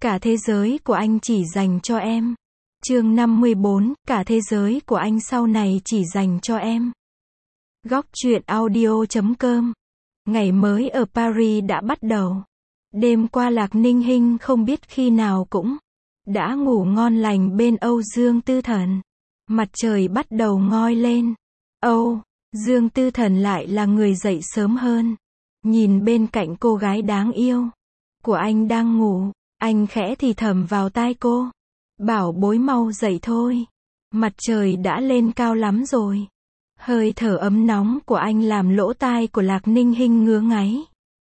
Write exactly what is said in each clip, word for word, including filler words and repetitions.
Cả thế giới của anh chỉ dành cho em. Chương năm mươi bốn, cả thế giới của anh sau này chỉ dành cho em. Góc truyện audio chấm com. Ngày mới ở Paris đã bắt đầu. Đêm qua Lạc Ninh Hinh không biết khi nào cũng đã ngủ ngon lành bên Âu Dương Tư Thần. Mặt trời bắt đầu ngoi lên. Âu Dương Tư Thần lại là người dậy sớm hơn. Nhìn bên cạnh cô gái đáng yêu của anh đang ngủ, anh khẽ thì thầm vào tai cô. Bảo bối mau dậy thôi. Mặt trời đã lên cao lắm rồi. Hơi thở ấm nóng của anh làm lỗ tai của Lạc Ninh Hinh ngứa ngáy.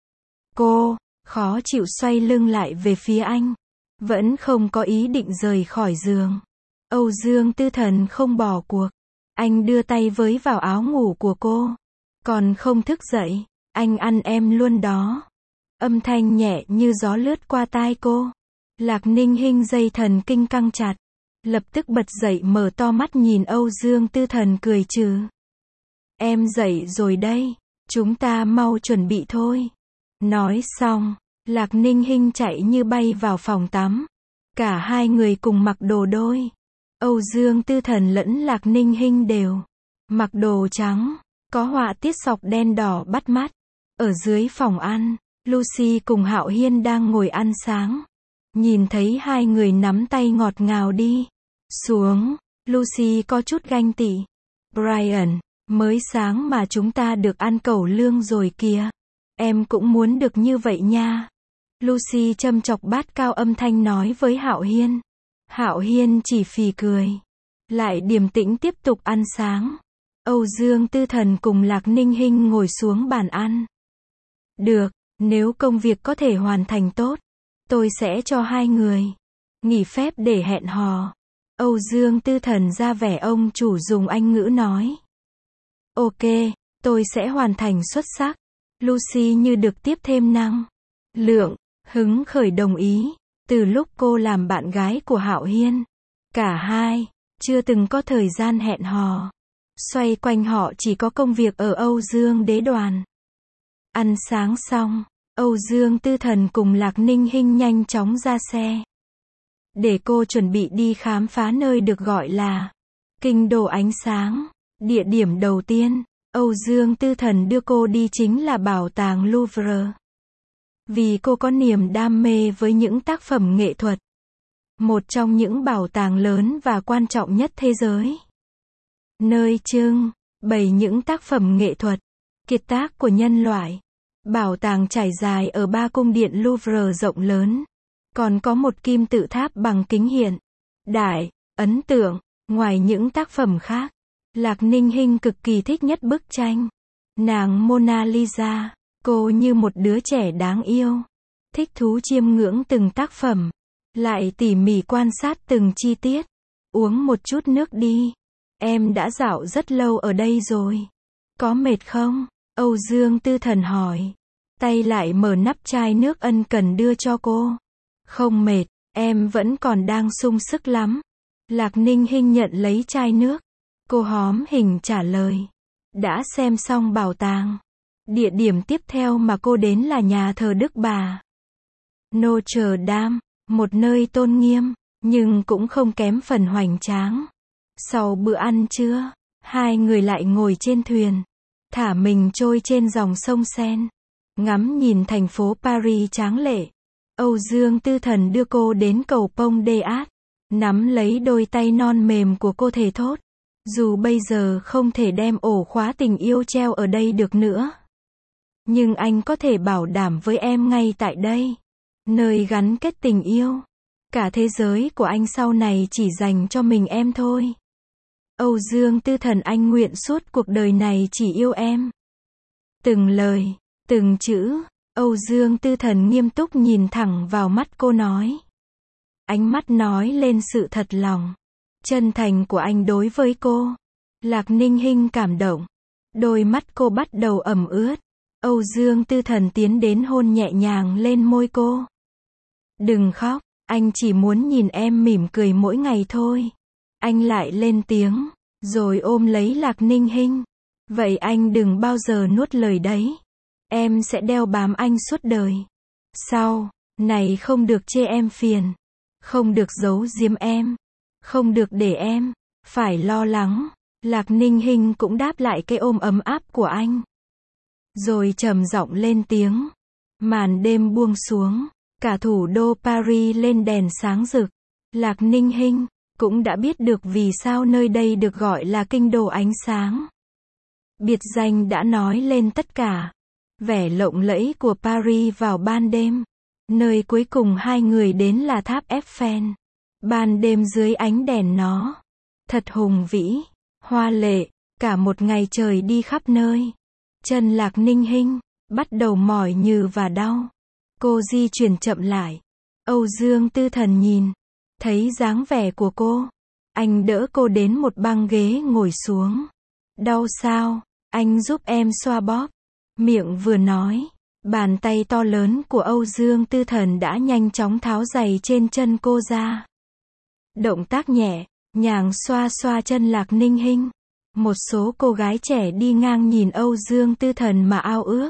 Cô khó chịu xoay lưng lại về phía anh. Vẫn không có ý định rời khỏi giường. Âu Dương Tư Thần không bỏ cuộc. Anh đưa tay với vào áo ngủ của cô. Còn không thức dậy, anh ăn em luôn đó. Âm thanh nhẹ như gió lướt qua tai cô. Lạc Ninh Hinh dây thần kinh căng chặt. Lập tức bật dậy mở to mắt nhìn Âu Dương Tư Thần cười trừ. Em dậy rồi đây. Chúng ta mau chuẩn bị thôi. Nói xong, Lạc Ninh Hinh chạy như bay vào phòng tắm. Cả hai người cùng mặc đồ đôi. Âu Dương Tư Thần lẫn Lạc Ninh Hinh đều mặc đồ trắng, có họa tiết sọc đen đỏ bắt mắt. Ở dưới phòng ăn, Lucy cùng Hạo Hiên đang ngồi ăn sáng. Nhìn thấy hai người nắm tay ngọt ngào đi xuống, Lucy có chút ganh tị. Brian, mới sáng mà chúng ta được ăn cẩu lương rồi kìa. Em cũng muốn được như vậy nha. Lucy châm chọc bát cao âm thanh nói với Hạo Hiên. Hạo Hiên chỉ phì cười. Lại điềm tĩnh tiếp tục ăn sáng. Âu Dương Tư Thần cùng Lạc Ninh Hinh ngồi xuống bàn ăn. Được, nếu công việc có thể hoàn thành tốt, tôi sẽ cho hai người nghỉ phép để hẹn hò. Âu Dương Tư Thần ra vẻ ông chủ dùng Anh ngữ nói. Ok, tôi sẽ hoàn thành xuất sắc. Lucy như được tiếp thêm năng lượng, hứng khởi đồng ý. Từ lúc cô làm bạn gái của Hạo Hiên, cả hai chưa từng có thời gian hẹn hò. Xoay quanh họ chỉ có công việc ở Âu Dương Đế Đoàn. Ăn sáng xong, Âu Dương Tư Thần cùng Lạc Ninh Hinh nhanh chóng ra xe. Để cô chuẩn bị đi khám phá nơi được gọi là Kinh đô ánh sáng. Địa điểm đầu tiên, Âu Dương Tư Thần đưa cô đi chính là bảo tàng Louvre. Vì cô có niềm đam mê với những tác phẩm nghệ thuật. Một trong những bảo tàng lớn và quan trọng nhất thế giới. Nơi trưng bày những tác phẩm nghệ thuật, kiệt tác của nhân loại. Bảo tàng trải dài ở ba cung điện Louvre rộng lớn. Còn có một kim tự tháp bằng kính hiện đại, ấn tượng. Ngoài những tác phẩm khác, Lạc Ninh Hinh cực kỳ thích nhất bức tranh nàng Mona Lisa. Cô như một đứa trẻ đáng yêu, thích thú chiêm ngưỡng từng tác phẩm, lại tỉ mỉ quan sát từng chi tiết. Uống một chút nước đi. Em đã dạo rất lâu ở đây rồi. Có mệt không? Âu Dương Tư Thần hỏi. Tay lại mở nắp chai nước ân cần đưa cho cô. Không mệt, em vẫn còn đang sung sức lắm. Lạc Ninh Hinh nhận lấy chai nước. Cô hóm hình trả lời. Đã xem xong bảo tàng. Địa điểm tiếp theo mà cô đến là nhà thờ Đức Bà Notre Dame, một nơi tôn nghiêm, nhưng cũng không kém phần hoành tráng. Sau bữa ăn trưa, hai người lại ngồi trên thuyền, thả mình trôi trên dòng sông Seine, ngắm nhìn thành phố Paris tráng lệ. Âu Dương Tư Thần đưa cô đến cầu Pont des Arts, nắm lấy đôi tay non mềm của cô thề thốt. Dù bây giờ không thể đem ổ khóa tình yêu treo ở đây được nữa, nhưng anh có thể bảo đảm với em ngay tại đây, nơi gắn kết tình yêu. Cả thế giới của anh sau này chỉ dành cho mình em thôi. Âu Dương Tư Thần, anh nguyện suốt cuộc đời này chỉ yêu em. Từng lời, từng chữ, Âu Dương Tư Thần nghiêm túc nhìn thẳng vào mắt cô nói. Ánh mắt nói lên sự thật lòng, chân thành của anh đối với cô. Lạc Ninh Hinh cảm động. Đôi mắt cô bắt đầu ẩm ướt. Âu Dương Tư Thần tiến đến hôn nhẹ nhàng lên môi cô. Đừng khóc, anh chỉ muốn nhìn em mỉm cười mỗi ngày thôi. Anh lại lên tiếng, rồi ôm lấy Lạc Ninh Hinh. Vậy anh đừng bao giờ nuốt lời đấy. Em sẽ đeo bám anh suốt đời. Sau Này không được chê em phiền. Không được giấu giếm em. Không được để em phải lo lắng. Lạc Ninh Hinh cũng đáp lại cái ôm ấm áp của anh. Rồi trầm giọng lên tiếng. Màn đêm buông xuống. Cả thủ đô Paris lên đèn sáng rực. Lạc Ninh Hinh cũng đã biết được vì sao nơi đây được gọi là kinh đô ánh sáng. Biệt danh đã nói lên tất cả. Vẻ lộng lẫy của Paris vào ban đêm. Nơi cuối cùng hai người đến là tháp Eiffel. Ban đêm dưới ánh đèn nó thật hùng vĩ, hoa lệ, cả một ngày trời đi khắp nơi. Chân Lạc Ninh Hinh bắt đầu mỏi nhừ và đau. Cô di chuyển chậm lại. Âu Dương Tư Thần nhìn, thấy dáng vẻ của cô. Anh đỡ cô đến một băng ghế ngồi xuống. Đau sao? Anh giúp em xoa bóp. Miệng vừa nói, bàn tay to lớn của Âu Dương Tư Thần đã nhanh chóng tháo giày trên chân cô ra. Động tác nhẹ nhàng xoa xoa chân Lạc Ninh Hinh. Một số cô gái trẻ đi ngang nhìn Âu Dương Tư Thần mà ao ước.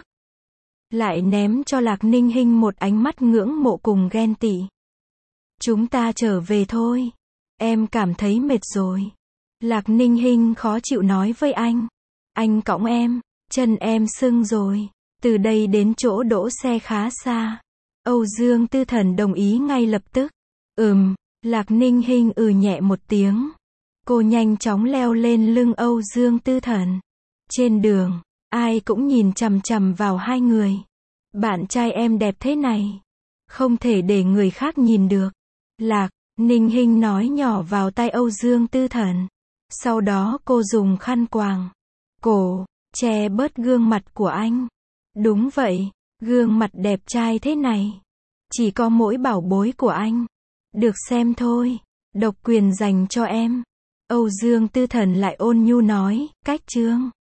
Lại ném cho Lạc Ninh Hinh một ánh mắt ngưỡng mộ cùng ghen tị. Chúng ta trở về thôi. Em cảm thấy mệt rồi. Lạc Ninh Hinh khó chịu nói với anh. Anh cõng em, chân em sưng rồi. Từ đây đến chỗ đỗ xe khá xa. Âu Dương Tư Thần đồng ý ngay lập tức. Ừm, Lạc Ninh Hinh ừ nhẹ một tiếng. Cô nhanh chóng leo lên lưng Âu Dương Tư Thần. Trên đường, ai cũng nhìn chằm chằm vào hai người. Bạn trai em đẹp thế này. Không thể để người khác nhìn được. Lạc Ninh Hinh nói nhỏ vào tai Âu Dương Tư Thần. Sau đó cô dùng khăn quàng cổ, che bớt gương mặt của anh. Đúng vậy, gương mặt đẹp trai thế này. Chỉ có mỗi bảo bối của anh được xem thôi. Độc quyền dành cho em. Âu Dương Tư Thần lại ôn nhu nói, cách chương.